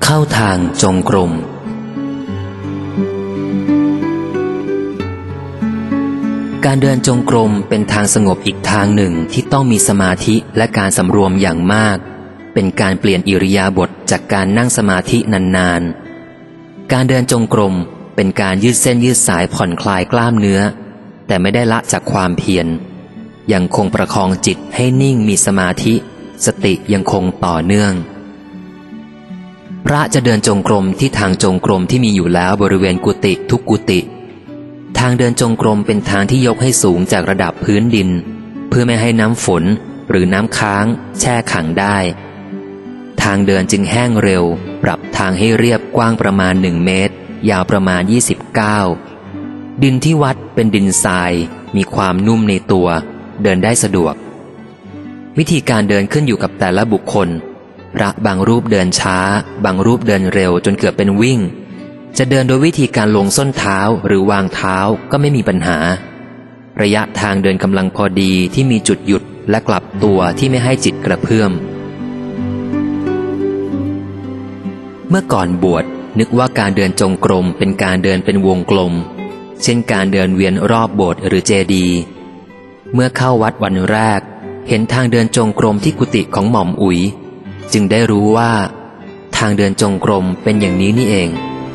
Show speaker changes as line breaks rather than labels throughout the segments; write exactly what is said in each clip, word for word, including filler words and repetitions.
เข้าทางจงกรมการเดินจงกรมเป็นทางสงบอีกทางหนึ่งที่ต้องมีสมาธิและการสำรวมอย่างมากเป็นการเปลี่ยนอิริยาบถจากการนั่งสมาธินานๆการเดินจงกรมเป็นการยืดเส้นยืดสายผ่อนคลายกล้ามเนื้อแต่ไม่ได้ละจากความเพียรยังคงประคองจิตให้นิ่งมีสมาธิสติยังคงต่อเนื่องพระจะเดินจงกรมที่ทางจงกรมที่มีอยู่แล้วบริเวณกุฏิทุกกุฏิทางเดินจงกรมเป็นทางที่ยกให้สูงจากระดับพื้นดินเพื่อไม่ให้น้ำฝนหรือน้ำค้างแช่ขังได้ทางเดินจึงแห้งเร็วปรับทางให้เรียบกว้างประมาณหนึ่งเมตรยาวประมาณยี่สิบเก้าดินที่วัดเป็นดินทรายมีความนุ่มในตัวเดินได้สะดวกวิธีการเดินขึ้นอยู่กับแต่ละบุคคลพระบางรูปเดินช้าบางรูปเดินเร็วจนเกือบเป็นวิ่งจะเดินโดยวิธีการลงส้นเท้าหรือวางเท้าก็ไม่มีปัญหาระยะทางเดินกำลังพอดีที่มีจุดหยุดและกลับตัวที่ไม่ให้จิตกระเพื่อมเมื่อก่อนบวชนึกว่าการเดินจงกรมเป็นการเดินเป็นวงกลมเช่นการเดินเวียนรอบโบสถ์หรือเจดีย์เมื่อเข้าวัดวันแรกเห็นทางเดินจงกรมที่กุฏิของหม่อมอุ๋ยจึงได้รู้ว่าทางเดินจงกรมเป็นอย่างนี้นี่เอง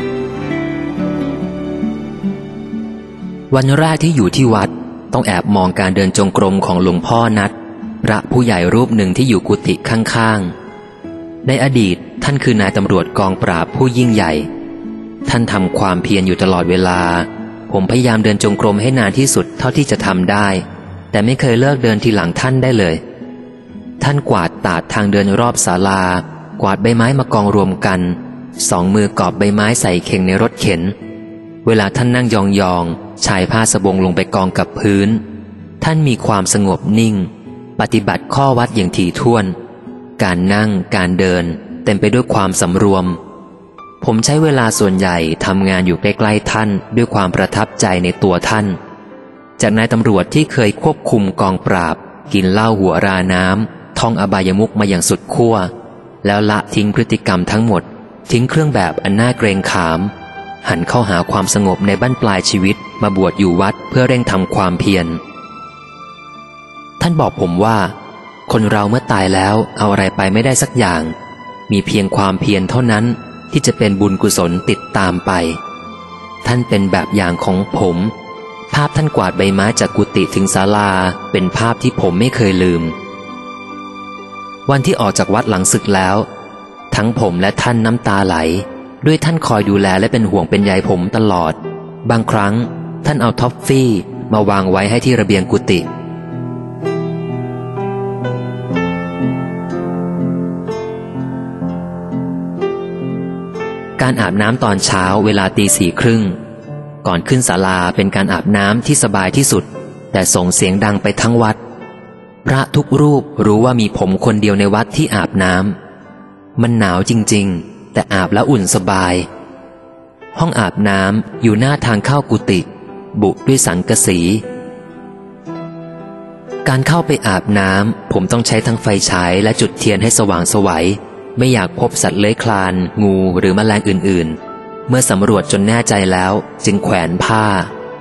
วันแรกที่อยู่ที่วัดต้องแอบมองการเดินจงกรมของหลวงพ่อนัดพระผู้ใหญ่รูปหนึ่งที่อยู่กุฏิข้างๆในอดีตท่านคือนายตำรวจกองปราบผู้ยิ่งใหญ่ท่านทำความเพียรอยู่ตลอดเวลาผมพยายามเดินจงกรมให้นานที่สุดเท่าที่จะทำได้แต่ไม่เคยเลิกเดินทีหลังท่านได้เลยท่านกวาดตาดทางเดินรอบศาลากวาดใบไม้มากองรวมกันสองมือกอบใบไม้ใส่เข่งในรถเข็นเวลาท่านนั่งยองๆชายผ้าสบงลงไปกองกับพื้นท่านมีความสงบนิ่งปฏิบัติข้อวัดอย่างถี่ถ้วนการนั่งการเดินเต็มไปด้วยความสำรวมผมใช้เวลาส่วนใหญ่ทำงานอยู่ใกล้ๆท่านด้วยความประทับใจในตัวท่านจากนายตำรวจที่เคยควบคุมกองปราบกินเหล้าหัวราน้ำท่องอบายมุขมาอย่างสุดขั้วแล้วละทิ้งพฤติกรรมทั้งหมดทิ้งเครื่องแบบอันน่าเกรงขามหันเข้าหาความสงบในบั้นปลายชีวิตมาบวชอยู่วัดเพื่อเร่งทำความเพียรท่านบอกผมว่าคนเราเมื่อตายแล้วเอาอะไรไปไม่ได้สักอย่างมีเพียงความเพียรเท่านั้นที่จะเป็นบุญกุศลติดตามไปท่านเป็นแบบอย่างของผมภาพท่านกวาดใบไม้จากกุฏิถึงศาลาเป็นภาพที่ผมไม่เคยลืมวันที่ออกจากวัดหลังศึกแล้วทั้งผมและท่านน้ำตาไหลด้วยท่านคอยดูแลและเป็นห่วงเป็นใยผมตลอดบางครั้งท่านเอาท็อฟฟี่มาวางไว้ให้ที่ระเบียงกุฏิการอาบน้ำตอนเช้าเวลาตีสี่ครึ่งก่อนขึ้นศาลาเป็นการอาบน้ำที่สบายที่สุดแต่ส่งเสียงดังไปทั้งวัดพระทุกรูปรู้ว่ามีผมคนเดียวในวัดที่อาบน้ำมันหนาวจริงๆแต่อาบแล้วอุ่นสบายห้องอาบน้ำอยู่หน้าทางเข้ากุฏิบุด้วยสังกะสีการเข้าไปอาบน้ำผมต้องใช้ทั้งไฟฉายและจุดเทียนให้สว่างไสวไม่อยากพบสัตว์เลื้อยคลานงูหรือแมลงอื่นๆเมื่อสำรวจจนแน่ใจแล้วจึงแขวนผ้า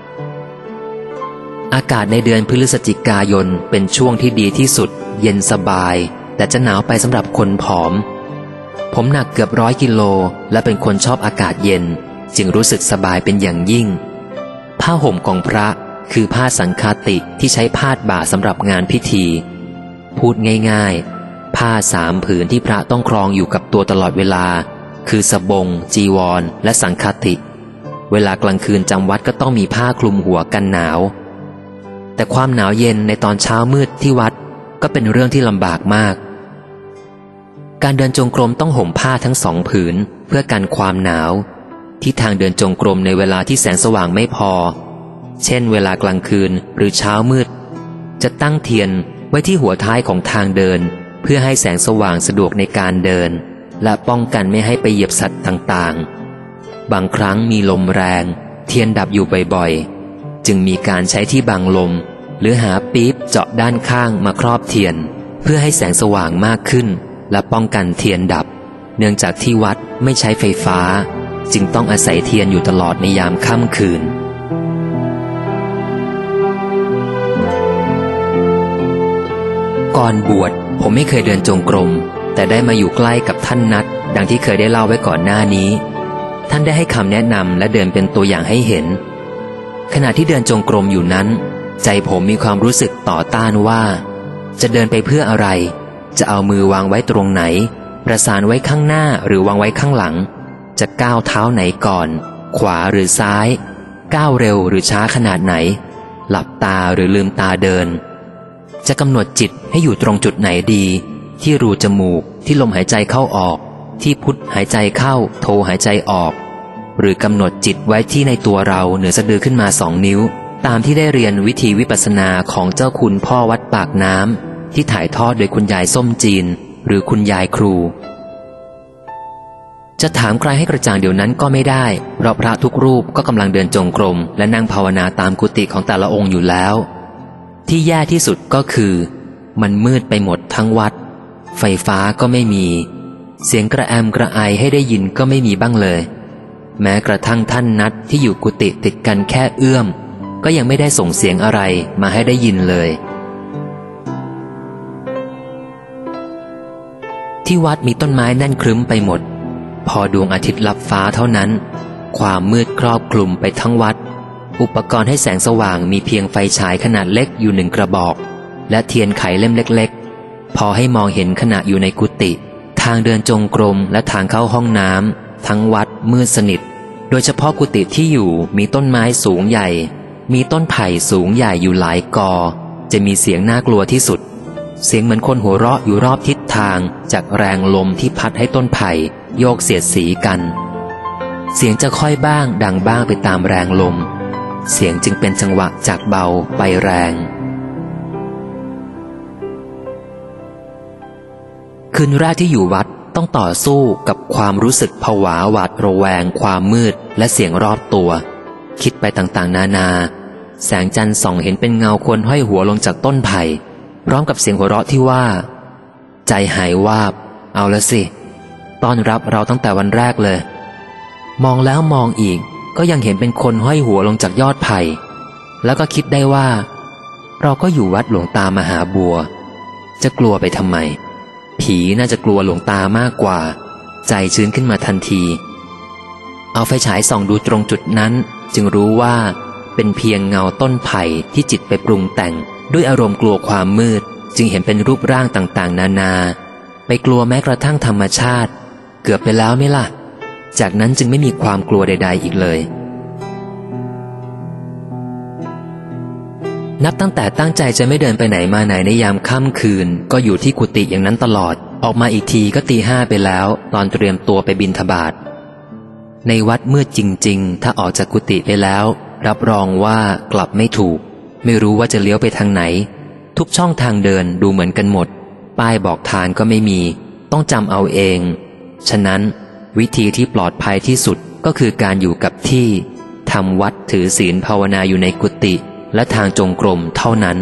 อากาศในเดือนพฤศจิกายนเป็นช่วงที่ดีที่สุดเย็นสบายแต่จะหนาวไปสำหรับคนผอมผมหนักเกือบร้อยกิโลและเป็นคนชอบอากาศเย็นจึงรู้สึกสบายเป็นอย่างยิ่งผ้าห่มของพระคือผ้าสังฆาติที่ใช้พาดบ่าสำหรับงานพิธีพูดง่ายๆผ้าสามผืนที่พระต้องครองอยู่กับตัวตลอดเวลาคือสบงจีวรและสังฆาติเวลากลางคืนจำวัดก็ต้องมีผ้าคลุมหัวกันหนาวแต่ความหนาวเย็นในตอนเช้ามืดที่วัดก็เป็นเรื่องที่ลำบากมากการเดินจงกรมต้องห่มผ้าทั้งสองผืนเพื่อกันความหนาวที่ทางเดินจงกรมในเวลาที่แสงสว่างไม่พอเช่นเวลากลางคืนหรือเช้ามืดจะตั้งเทียนไว้ที่หัวท้ายของทางเดินเพื่อให้แสงสว่างสะดวกในการเดินและป้องกันไม่ให้ไปเหยียบสัตว์ต่างๆบางครั้งมีลมแรงเทียนดับอยู่บ่อยๆจึงมีการใช้ที่บังลมหรือหาปี๊บเจาะด้านข้างมาครอบเทียนเพื่อให้แสงสว่างมากขึ้นและป้องกันเทียนดับเนื่องจากที่วัดไม่ใช้ไฟฟ้าจึงต้องอาศัยเทียนอยู่ตลอดในยามค่ำคืนก่อนบวชผมไม่เคยเดินจงกรมแต่ได้มาอยู่ใกล้กับท่านนัดดังที่เคยได้เล่าไว้ก่อนหน้านี้ท่านได้ให้คำแนะนำและเดินเป็นตัวอย่างให้เห็นขณะที่เดินจงกรมอยู่นั้นใจผมมีความรู้สึกต่อต้านว่าจะเดินไปเพื่ออะไรจะเอามือวางไว้ตรงไหนประสานไว้ข้างหน้าหรือวางไว้ข้างหลังจะก้าวเท้าไหนก่อนขวาหรือซ้ายก้าวเร็วหรือช้าขนาดไหนหลับตาหรือลืมตาเดินจะกำหนดจิตให้อยู่ตรงจุดไหนดีที่รูจมูกที่ลมหายใจเข้าออกที่พุทหายใจเข้าโทหายใจออกหรือกำหนดจิตไว้ที่ในตัวเราเหนือสะดือขึ้นมาสองนิ้วตามที่ได้เรียนวิธีวิปัสสนาของเจ้าคุณพ่อวัดปากน้ำที่ถ่ายทอดโดยคุณยายส้มจีนหรือคุณยายครูจะถามใครให้กระจ่างเดี๋ยวนั้นก็ไม่ได้เพราะพระทุกรูปก็กำลังเดินจงกรมและนั่งภาวนาตามกุฏิของแต่ละองค์อยู่แล้วที่แย่ที่สุดก็คือมันมืดไปหมดทั้งวัดไฟฟ้าก็ไม่มีเสียงกระแอมกระไอให้ได้ยินก็ไม่มีบ้างเลยแม้กระทั่งท่านนัดที่อยู่กุฏิติดกันแค่เอื้อมก็ยังไม่ได้ส่งเสียงอะไรมาให้ได้ยินเลยที่วัดมีต้นไม้แน่นครึ้มไปหมดพอดวงอาทิตย์ลับฟ้าเท่านั้นความมืดครอบคลุมไปทั้งวัดอุปกรณ์ให้แสงสว่างมีเพียงไฟฉายขนาดเล็กอยู่หนึ่งกระบอกและเทียนไขเล่มเล็กๆพอให้มองเห็นขณะอยู่ในกุฏิทางเดินจงกรมและทางเข้าห้องน้ำทั้งวัดมืดสนิทโดยเฉพาะกุฏิที่อยู่มีต้นไม้สูงใหญ่มีต้นไผ่สูงใหญ่อยู่หลายกอจะมีเสียงน่ากลัวที่สุดเสียงเหมือนคนหัวเราะอยู่รอบทิศทางจากแรงลมที่พัดให้ต้นไผ่โยกเสียดสีกันเสียงจะค่อยบ้างดังบ้างไปตามแรงลมเสียงจึงเป็นจังหวะจากเบาไปแรงคืนแรกที่อยู่วัดต้องต่อสู้กับความรู้สึกผวาหวาดระแวงความมืดและเสียงรอบตัวคิดไปต่างๆนานาแสงจันทร์ส่องเห็นเป็นเงาคนห้อยหัวลงจากต้นไผ่พร้อมกับเสียงหัวเราะที่ว่าใจหายวาบเอาละสิต้อนรับเราตั้งแต่วันแรกเลยมองแล้วมองอีกก็ยังเห็นเป็นคนห้อยหัวลงจากยอดไผ่แล้วก็คิดได้ว่าเราก็อยู่วัดหลวงตามหาบัวจะกลัวไปทำไมผีน่าจะกลัวหลวงตามากกว่าใจชื้นขึ้นมาทันทีเอาไฟฉายส่องดูตรงจุดนั้นจึงรู้ว่าเป็นเพียงเงาต้นไผ่ที่จิตไปปรุงแต่งด้วยอารมณ์กลัวความมืดจึงเห็นเป็นรูปร่างต่างๆนานาไปกลัวแม้กระทั่งธรรมชาติเกือบไปแล้วไหมล่ะจากนั้นจึงไม่มีความกลัวใดๆอีกเลยนับตั้งแต่ตั้งใจจะไม่เดินไปไหนมาไหนในยามค่ำคืนก็อยู่ที่กุฏิอย่างนั้นตลอดออกมาอีกทีก็ตีห้าไปแล้วตอนเตรียมตัวไปบิณฑบาตในวัดมืดจริงๆถ้าออกจากกุฏิไปแล้วรับรองว่ากลับไม่ถูกไม่รู้ว่าจะเลี้ยวไปทางไหนทุกช่องทางเดินดูเหมือนกันหมดป้ายบอกทางก็ไม่มีต้องจำเอาเองฉะนั้นวิธีที่ปลอดภัยที่สุดก็คือการอยู่กับที่ทำวัดถือศีลภาวนาอยู่ในกุฏิและทางจงกรมเท่านั้น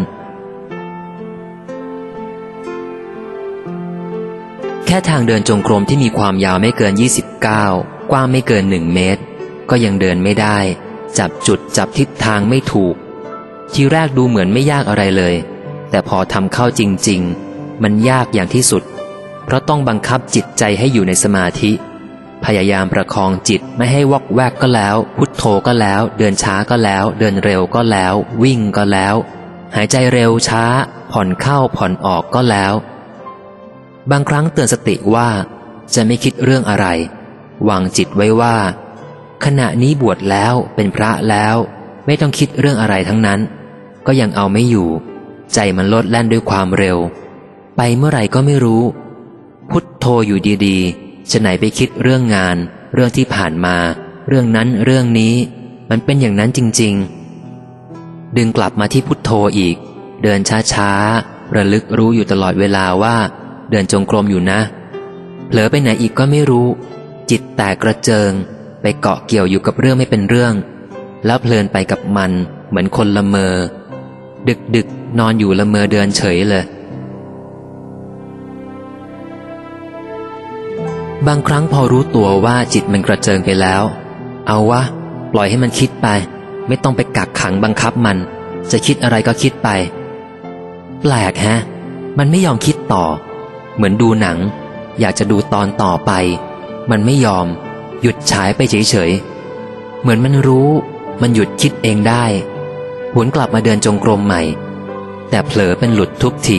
แค่ทางเดินจงกรมที่มีความยาวไม่เกินยี่สิบเก้ากว้างไม่เกินหนึ่งเมตรก็ยังเดินไม่ได้จับจุดจับทิศทางไม่ถูกทีแรกดูเหมือนไม่ยากอะไรเลยแต่พอทำเข้าจริงๆมันยากอย่างที่สุดเพราะต้องบังคับจิตใจให้อยู่ในสมาธิพยายามประคองจิตไม่ให้วอกแวกก็แล้วพุทโธก็แล้วเดินช้าก็แล้วเดินเร็วก็แล้ววิ่งก็แล้วหายใจเร็วช้าผ่อนเข้าผ่อนออกก็แล้วบางครั้งเตือนสติว่าจะไม่คิดเรื่องอะไรวางจิตไว้ว่าขณะนี้บวชแล้วเป็นพระแล้วไม่ต้องคิดเรื่องอะไรทั้งนั้นก็ยังเอาไม่อยู่ใจมันโลดแล่นด้วยความเร็วไปเมื่อไหร่ก็ไม่รู้พุทโธอยู่ดีๆจะไหนไปคิดเรื่องงานเรื่องที่ผ่านมาเรื่องนั้นเรื่องนี้มันเป็นอย่างนั้นจริงๆดึงกลับมาที่พุทโธอีกเดินช้าๆระลึกรู้อยู่ตลอดเวลาว่าเดินจงกรมอยู่นะเผลอไปไหนอีกก็ไม่รู้จิตแตกกระเจิงไปเกาะเกี่ยวอยู่กับเรื่องไม่เป็นเรื่องแล้วเพลินไปกับมันเหมือนคนละเมอดึกๆนอนอยู่ละเมอเดินเฉยเลยบางครั้งพอรู้ตัวว่าจิตมันกระเจิงไปแล้วเอาวะปล่อยให้มันคิดไปไม่ต้องไปกักขังบังคับมันจะคิดอะไรก็คิดไปแปลกฮะมันไม่ยอมคิดต่อเหมือนดูหนังอยากจะดูตอนต่อไปมันไม่ยอมหยุดฉายไปเฉยๆเหมือนมันรู้มันหยุดคิดเองได้หวนกลับมาเดินจงกรมใหม่แต่เผลอเป็นหลุดทุกที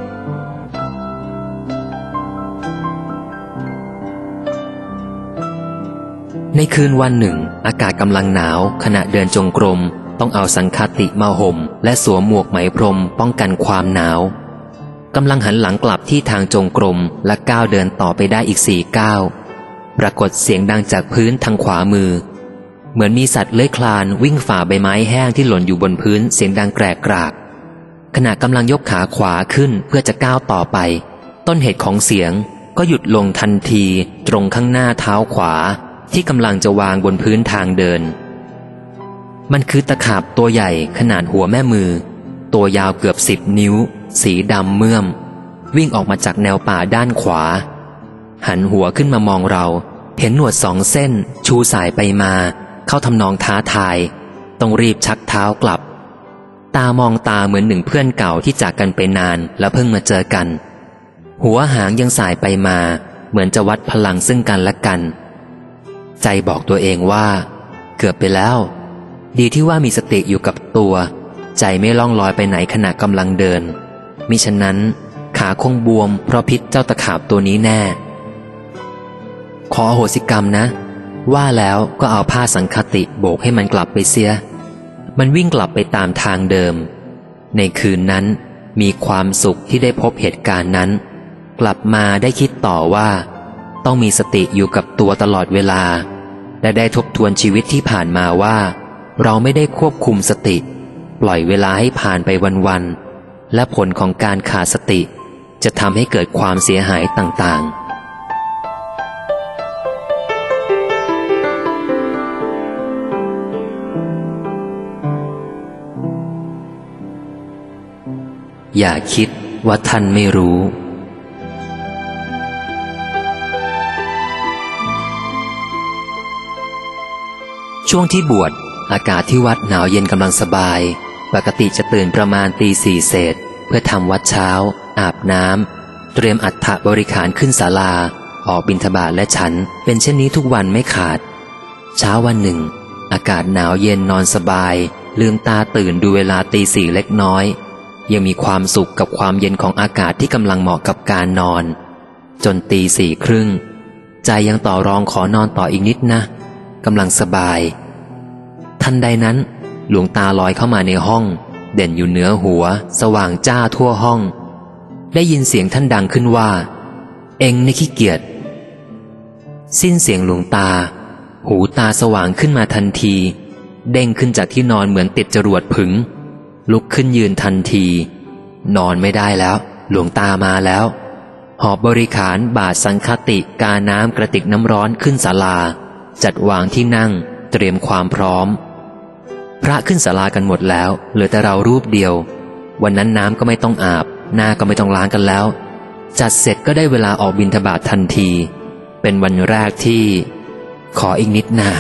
ในคืนวันหนึ่งอากาศกำลังหนาวขณะเดินจงกรมต้องเอาสังฆติมาห่มและสวมหมวกไหมพรมป้องกันความหนาวกำลังหันหลังกลับที่ทางจงกรมและก้าวเดินต่อไปได้อีกสี่ก้าวปรากฏเสียงดังจากพื้นทางขวามือเหมือนมีสัตว์เลื้อยคลานวิ่งฝ่าใบไม้แห้งที่หล่นอยู่บนพื้นเสียงดังแกรกกรากขณะกำลังยกขาขวาขึ้นเพื่อจะก้าวต่อไปต้นเหตุของเสียงก็หยุดลงทันทีตรงข้างหน้าเท้าขวาที่กำลังจะวางบนพื้นทางเดินมันคือตะขาบตัวใหญ่ขนาดหัวแม่มือตัวยาวเกือบสิบนิ้วสีดำเมื่อมวิ่งออกมาจากแนวป่าด้านขวาหันหัวขึ้นมามองเราเห็นหนวดสองเส้นชูสายไปมาเข้าทำนองท้าทายต้องรีบชักเท้ากลับตามองตาเหมือนหนึ่งเพื่อนเก่าที่จากกันไปนานแล้วเพิ่งมาเจอกันหัวหางยังสายไปมาเหมือนจะวัดพลังซึ่งกันและกันใจบอกตัวเองว่าเกือบไปแล้วดีที่ว่ามีสติอยู่กับตัวใจไม่ล่องลอยไปไหนขณะกำลังเดินมิฉะนั้นขาคงบวมเพราะพิษเจ้าตะขาบตัวนี้แน่ขออโหสิกรรมนะว่าแล้วก็เอาผ้าสังฆติโบกให้มันกลับไปเสียมันวิ่งกลับไปตามทางเดิมในคืนนั้นมีความสุขที่ได้พบเหตุการณ์นั้นกลับมาได้คิดต่อว่าต้องมีสติอยู่กับตัวตลอดเวลาและได้ทบทวนชีวิตที่ผ่านมาว่าเราไม่ได้ควบคุมสติปล่อยเวลาให้ผ่านไปวันๆและผลของการขาดสติจะทำให้เกิดความเสียหายต่างๆอย่าคิดว่าท่านไม่รู้ช่วงที่บวชอากาศที่วัดหนาวเย็นกำลังสบายปกติจะตื่นประมาณตีสี่เศษเพื่อทำวัดเช้าอาบน้ำเตรียมอัฐบริขารขึ้นศาลาออกบิณฑบาตและฉันเป็นเช่นนี้ทุกวันไม่ขาดเช้าวันหนึ่งอากาศหนาวเย็นนอนสบายลืมตาตื่นดูเวลาตีสี่เล็กน้อยยังมีความสุขกับความเย็นของอากาศที่กำลังเหมาะกับการนอนจนตีสี่ครึ่งใจยังต่อรองขอนอนต่ออีกนิดนะกำลังสบายทันใดนั้นหลวงตาลอยเข้ามาในห้องเด่นอยู่เหนือหัวสว่างจ้าทั่วห้องได้ยินเสียงท่านดังขึ้นว่าเอ็งนี่ขี้เกียจสิ้นเสียงหลวงตาหูตาสว่างขึ้นมาทันทีเด้งขึ้นจากที่นอนเหมือนติดจรวดผึ่งลุกขึ้นยืนทันทีนอนไม่ได้แล้วหลวงตามาแล้วหอบบริขารบาทสังฆติกาน้ำกระติกน้ำร้อนขึ้นศาลาจัดวางที่นั่งเตรียมความพร้อมพระขึ้นศาลากันหมดแล้วเหลือแต่เรารูปเดียววันนั้นน้ำก็ไม่ต้องอาบหน้าก็ไม่ต้องล้างกันแล้วจัดเสร็จก็ได้เวลาออกบิณฑบาตทันทีเป็นวันแรกที่ขออีกนิดนะ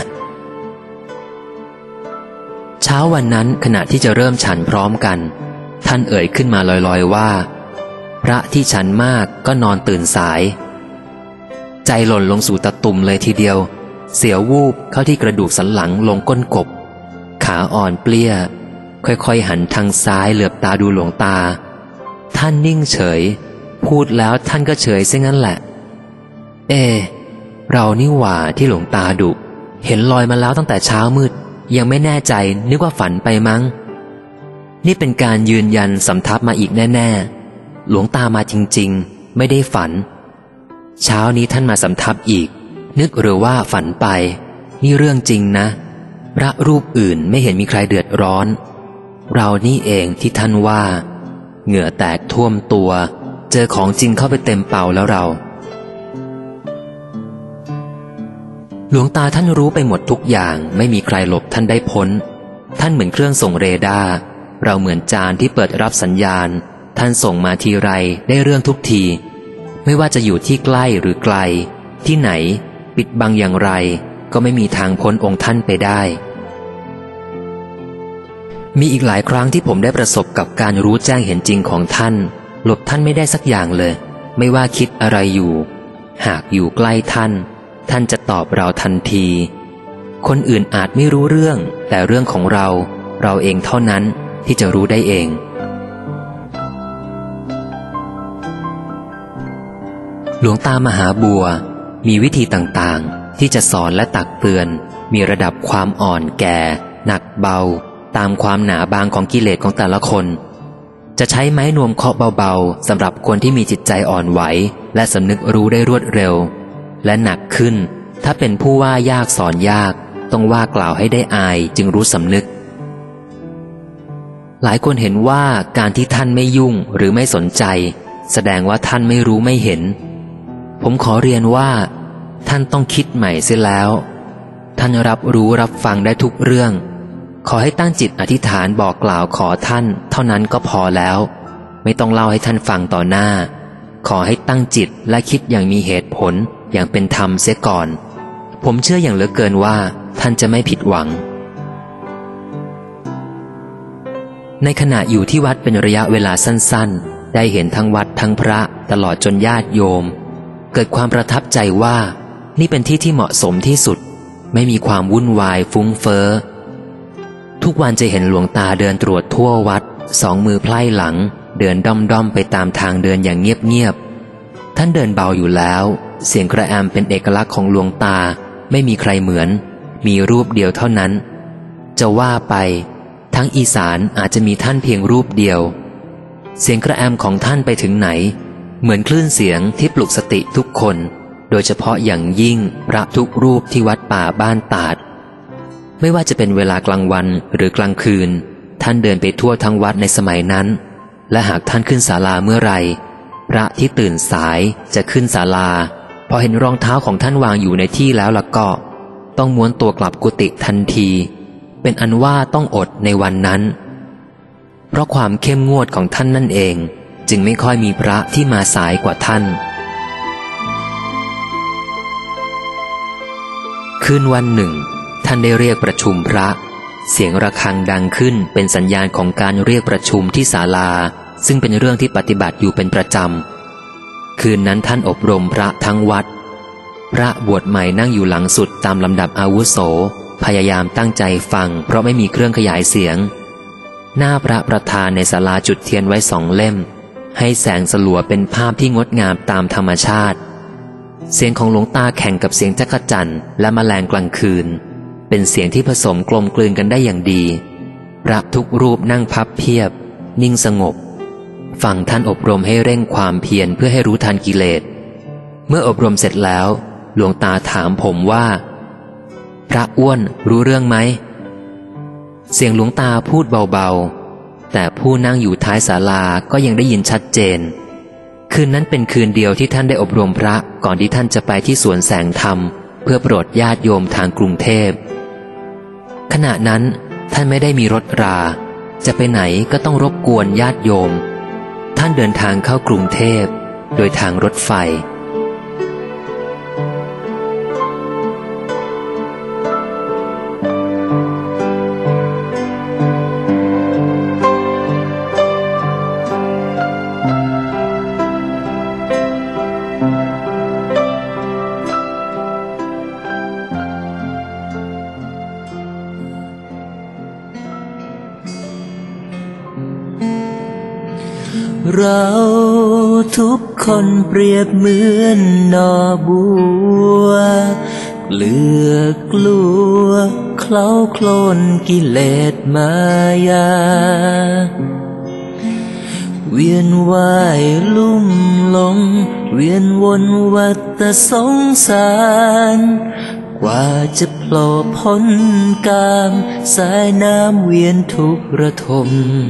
เช้าวันนั้นขณะที่จะเริ่มฉันพร้อมกันท่านเอ่ยขึ้นมาลอยๆว่าพระที่ฉันมากก็นอนตื่นสายใจหล่นลงสู่ตะตุ่มเลยทีเดียวเสียววูบเข้าที่กระดูกสันหลังลงก้นกบขาอ่อนเปลี้ยค่อยๆหันทางซ้ายเหลือบตาดูหลวงตาท่านนิ่งเฉยพูดแล้วท่านก็เฉยซะงั้นแหละเอเรานี่หว่าที่หลวงตาดุเห็นลอยมาแล้วตั้งแต่เช้ามืดยังไม่แน่ใจนึกว่าฝันไปมั้งนี่เป็นการยืนยันสำทับมาอีกแน่ๆหลวงตามาจริงๆไม่ได้ฝันเช้านี้ท่านมาสำทับอีกนึกหรือว่าฝันไปนี่เรื่องจริงนะพระรูปอื่นไม่เห็นมีใครเดือดร้อนเรานี่เองที่ท่านว่าเหงื่อแตกท่วมตัวเจอของจริงเข้าไปเต็มเป่าแล้วเราหลวงตาท่านรู้ไปหมดทุกอย่างไม่มีใครหลบท่านได้พ้นท่านเหมือนเครื่องส่งเรดาร์เราเหมือนจานที่เปิดรับสัญญาณท่านส่งมาทีไรได้เรื่องทุกทีไม่ว่าจะอยู่ที่ใกล้หรือไกลที่ไหนปิดบังอย่างไรก็ไม่มีทางพ้นองค์ท่านไปได้มีอีกหลายครั้งที่ผมได้ประสบกับการรู้แจ้งเห็นจริงของท่านหลบท่านไม่ได้สักอย่างเลยไม่ว่าคิดอะไรอยู่หากอยู่ใกล้ท่านท่านจะตอบเราทันทีคนอื่นอาจไม่รู้เรื่องแต่เรื่องของเราเราเองเท่านั้นที่จะรู้ได้เองหลวงตามหาบัวมีวิธีต่างๆที่จะสอนและตักเตือนมีระดับความอ่อนแก่หนักเบาตามความหนาบางของกิเลสของแต่ละคนจะใช้ไม้นวมเคาะเบาๆสำหรับคนที่มีจิตใจอ่อนไหวและสำนึกรู้ได้รวดเร็วและหนักขึ้นถ้าเป็นผู้ว่ายากสอนยากต้องว่ากล่าวให้ได้อายจึงรู้สำนึกหลายคนเห็นว่าการที่ท่านไม่ยุ่งหรือไม่สนใจแสดงว่าท่านไม่รู้ไม่เห็นผมขอเรียนว่าท่านต้องคิดใหม่เสียแล้วท่านรับรู้รับฟังได้ทุกเรื่องขอให้ตั้งจิตอธิษฐานบอกกล่าวขอท่านเท่านั้นก็พอแล้วไม่ต้องเล่าให้ท่านฟังต่อหน้าขอให้ตั้งจิตและคิดอย่างมีเหตุผลอย่างเป็นธรรมเสียก่อนผมเชื่ออย่างเหลือเกินว่าท่านจะไม่ผิดหวังในขณะอยู่ที่วัดเป็นระยะเวลาสั้นๆได้เห็นทั้งวัดทั้งพระตลอดจนญาติโยมเกิดความประทับใจว่านี่เป็นที่ที่เหมาะสมที่สุดไม่มีความวุ่นวายฟุ้งเฟ้อทุกวันจะเห็นหลวงตาเดินตรวจทั่ววัดสองมือไพล่หลังเดินด้อมๆไปตามทางเดินอย่างเงียบๆท่านเดินเบาอยู่แล้วเสียงกระแอมเป็นเอกลักษณ์ของหลวงตาไม่มีใครเหมือนมีรูปเดียวเท่านั้นจะว่าไปทั้งอีสานอาจจะมีท่านเพียงรูปเดียวเสียงกระแอมของท่านไปถึงไหนเหมือนคลื่นเสียงที่ปลุกสติทุกคนโดยเฉพาะอย่างยิ่งพระทุกรูปที่วัดป่าบ้านตาดไม่ว่าจะเป็นเวลากลางวันหรือกลางคืนท่านเดินไปทั่วทั้งวัดในสมัยนั้นและหากท่านขึ้นศาลาเมื่อไรพระที่ตื่นสายจะขึ้นศาลาพอเห็นรองเท้าของท่านวางอยู่ในที่แล้วล่ะก็ต้องม้วนตัวกลับกุฏิทันทีเป็นอันว่าต้องอดในวันนั้นเพราะความเข้มงวดของท่านนั่นเองจึงไม่ค่อยมีพระที่มาสายกว่าท่านคืนวันหนึ่งท่านได้เรียกประชุมพระเสียงระฆังดังขึ้นเป็นสัญญาณของการเรียกประชุมที่ศาลาซึ่งเป็นเรื่องที่ปฏิบัติอยู่เป็นประจำคืนนั้นท่านอบรมพระทั้งวัดพระบวชใหม่นั่งอยู่หลังสุดตามลำดับอาวุโสพยายามตั้งใจฟังเพราะไม่มีเครื่องขยายเสียงหน้าพระประธานในศาลาจุดเทียนไว้สองเล่มให้แสงสลัวเป็นภาพที่งดงามตามธรรมชาติเสียงของหลวงตาแข่งกับเสียงจักจั่นและแมลงกลางคืนเป็นเสียงที่ผสมกลมกลืนกันได้อย่างดีพระทุกรูปนั่งพับเพียบนิ่งสงบฟังท่านอบรมให้เร่งความเพียรเพื่อให้รู้ทันกิเลสเมื่ออบรมเสร็จแล้วหลวงตาถามผมว่าพระอ้วนรู้เรื่องไหมเสียงหลวงตาพูดเบาๆแต่ผู้นั่งอยู่ท้ายศาลาก็ยังได้ยินชัดเจนคืนนั้นเป็นคืนเดียวที่ท่านได้อบรมพระก่อนที่ท่านจะไปที่สวนแสงธรรมเพื่อโปรดญาติโยมทางกรุงเทพขณะนั้นท่านไม่ได้มีรถราจะไปไหนก็ต้องรบกวนญาติโยมท่านเดินทางเข้ากรุงเทพโดยทางรถไฟ
เราทุกคนเปรียบเหมือนหน่อบัวเกลือกลัวเคล้าโคลนกิเลสมายาเวียนว่ายลุ่มหลงเวียนวนวัฏสงสารกว่าจะโผล่พ้นกามสายน้ำเวียนทุกข์ระทม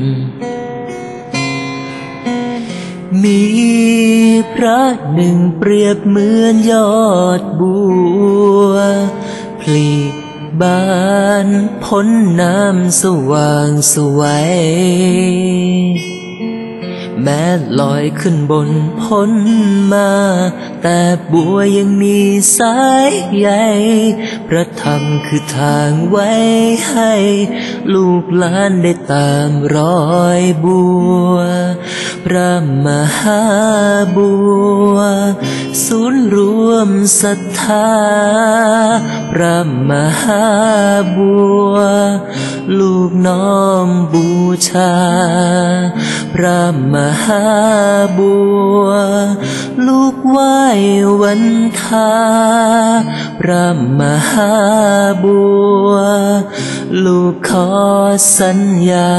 มีพระหนึ่งเปรียบเหมือนยอดบัวพลีบานพ้นน้ำสว่างสวยแม้ลอยขึ้นบนพ้นมาแต่บัวยังมีสายใยพระธรรมคือทางไว้ให้ลูกหลานได้ตามรอยบัวพระมหาบัวศูนย์รวมศรัทธาพระมหาบัวลูกน้อมบูชาพระมหาบัวลูกไหว้วันทาพระมหาบัวลูกขอสัญญา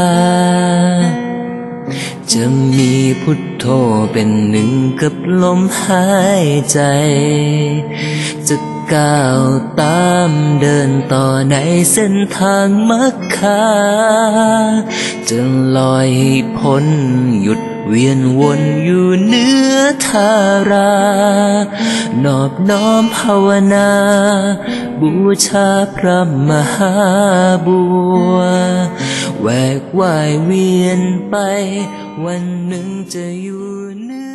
จะมีพุทโธเป็นหนึ่งกับลมหายใจจะก้าวตามเดินต่อในเส้นทางมรรคาจะลอยพ้นหยุดเวียนวนอยู่เหนือธารานอบน้อมภาวนาบูชาพระมหาบัวแหวกว่ายเวียนไปวันหนึ่งจะอยู่เหนือ